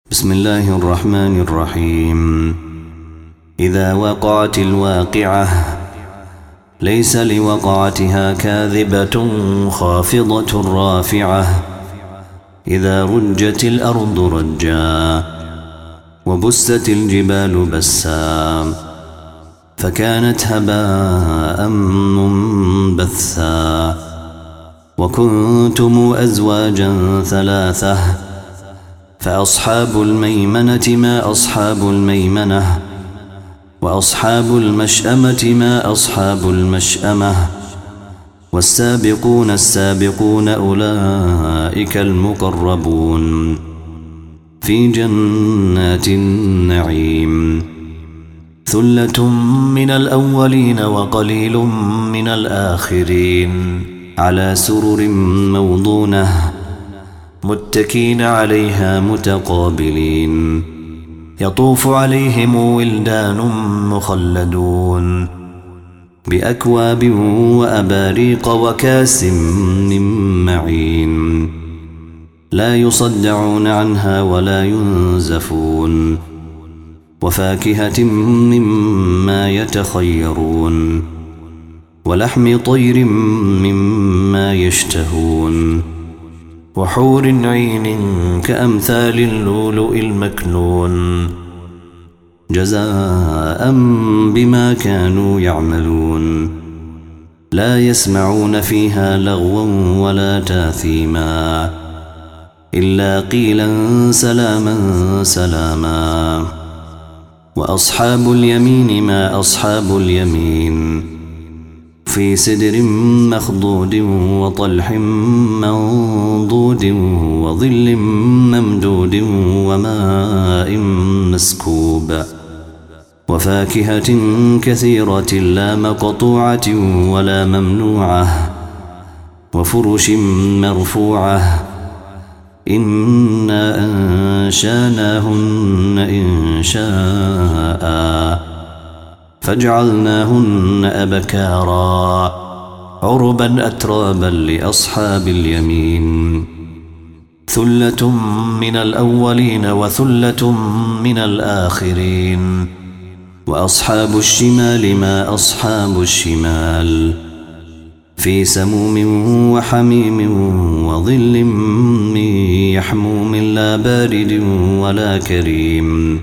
بسم الله الرحمن الرحيم. إذا وقعت الواقعة ليس لوقعتها كاذبة خافضة رافعة. إذا رجت الأرض رجا وبست الجبال بسا فكانت هباء منبثا. وكنتم أزواجا ثلاثة فأصحاب الميمنة ما أصحاب الميمنة وأصحاب المشأمة ما أصحاب المشأمة والسابقون السابقون أولئك المقربون في جنات النعيم. ثلة من الأولين وقليل من الآخرين على سرر موضونة متكين عليها متقابلين. يطوف عليهم ولدان مخلدون بأكواب وأباريق وكاس من معين لا يصدعون عنها ولا ينزفون. وفاكهة مما يتخيرون ولحم طير مما يشتهون وحور عين كأمثال اللؤلؤ المكنون جزاء بما كانوا يعملون. لا يسمعون فيها لغوا ولا تاثيما إلا قيلا سلاما سلاما. وأصحاب اليمين ما أصحاب اليمين في سدر مخضود وطلح منضود وظل ممدود وماء مسكوب وفاكهة كثيرة لا مقطوعة ولا ممنوعة وفرش مرفوعة. إنا أنشاناهن إنشاء فجعلناهن أبكارا عربا أترابا لأصحاب اليمين. ثلة من الأولين وثلة من الآخرين. وأصحاب الشمال ما أصحاب الشمال في سموم وحميم وظل من يحموم لا بارد ولا كريم.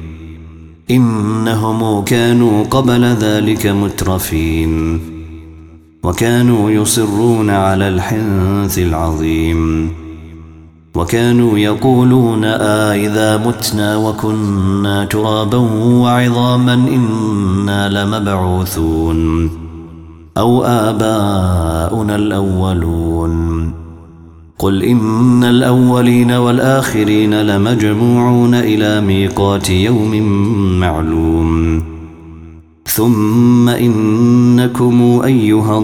إنهم كانوا قبل ذلك مترفين وكانوا يصرون على الحنث العظيم وكانوا يقولون إذا متنا وكنا ترابا وعظاما إنا لمبعوثون أو آباؤنا الأولون. قل إن الأولين والآخرين لمجموعون إلى ميقات يوم معلوم. ثم إنكم أيها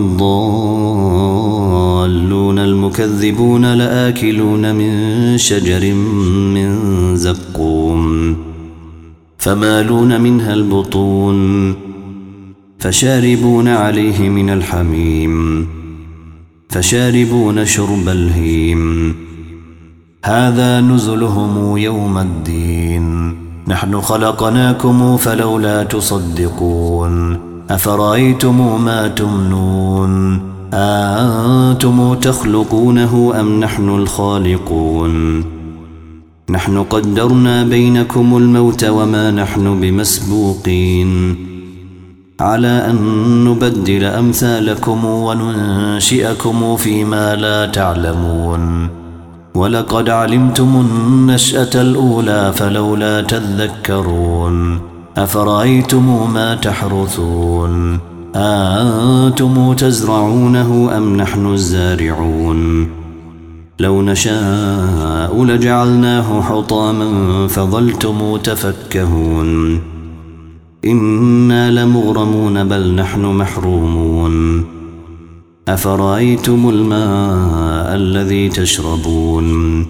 الضالون المكذبون لآكلون من شجر من زقوم فمالون منها البطون فشاربون عليه من الحميم فشاربون شرب الهيم. هذا نزلهم يوم الدين. نحن خلقناكم فلولا تصدقون. أفرأيتم ما تمنون أأنتم تخلقونه أم نحن الخالقون. نحن قدرنا بينكم الموت وما نحن بمسبوقين على أن نبدل أمثالكم وننشئكم فيما لا تعلمون. ولقد علمتم النشأة الأولى فلولا تذكرون. أفرأيتم ما تحرثون أأنتم تزرعونه أم نحن الزارعون. لو نشاء لجعلناه حطاما فظلتم تفكهون. إنا لمغرمون بل نحن محرومون. أفرأيتم الماء الذي تشربون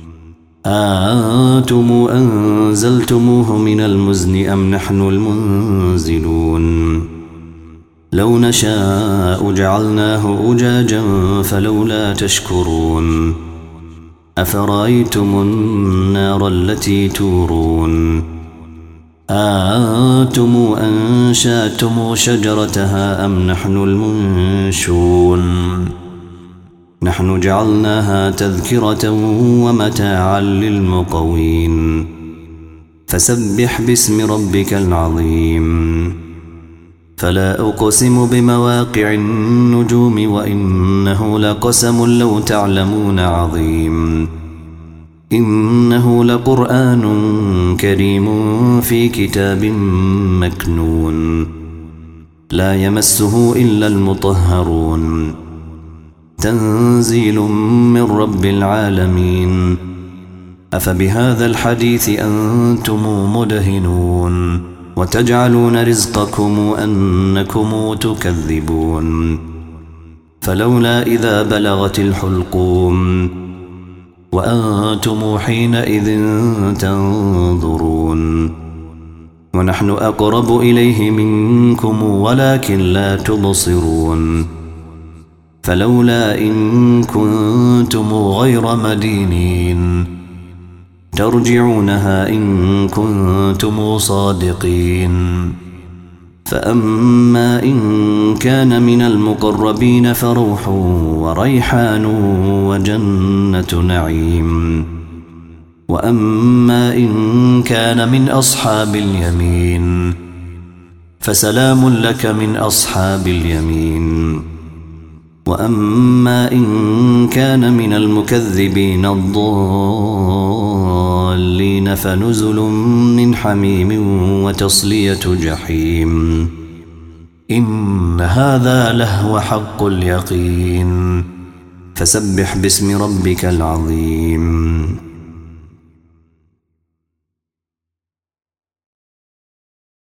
أأنتم أنزلتموه من المزن أم نحن المنزلون. لو نشاء جعلناه أجاجا فلولا تشكرون. أفرأيتم النار التي تورون أأنتم أنشأتم شجرتها أم نحن المنشون نحن جعلناها تذكرة ومتاعا للمقوين فسبح باسم ربك العظيم فلا أقسم بمواقع النجوم وإنه لقسم لو تعلمون عظيم إنه لقرآن كريم في كتاب مكنون لا يمسه إلا المطهرون تنزيل من رب العالمين أفبهذا الحديث أنتم مدهنون وتجعلون رزقكم أنكم تكذبون فلولا إذا بلغت الحلقوم وأنتم حينئذ تنظرون ونحن أقرب إليه منكم ولكن لا تبصرون فلولا إن كنتم غير مدينين ترجعونها إن كنتم صادقين فأما إن كان من المقربين فروح وريحان وجنة نعيم وأما إن كان من أصحاب اليمين فسلام لك من أصحاب اليمين وأما إن كان من المكذبين الضالين فنزل من حميم وتصلية جحيم إن هذا لهو حق اليقين فسبح باسم ربك العظيم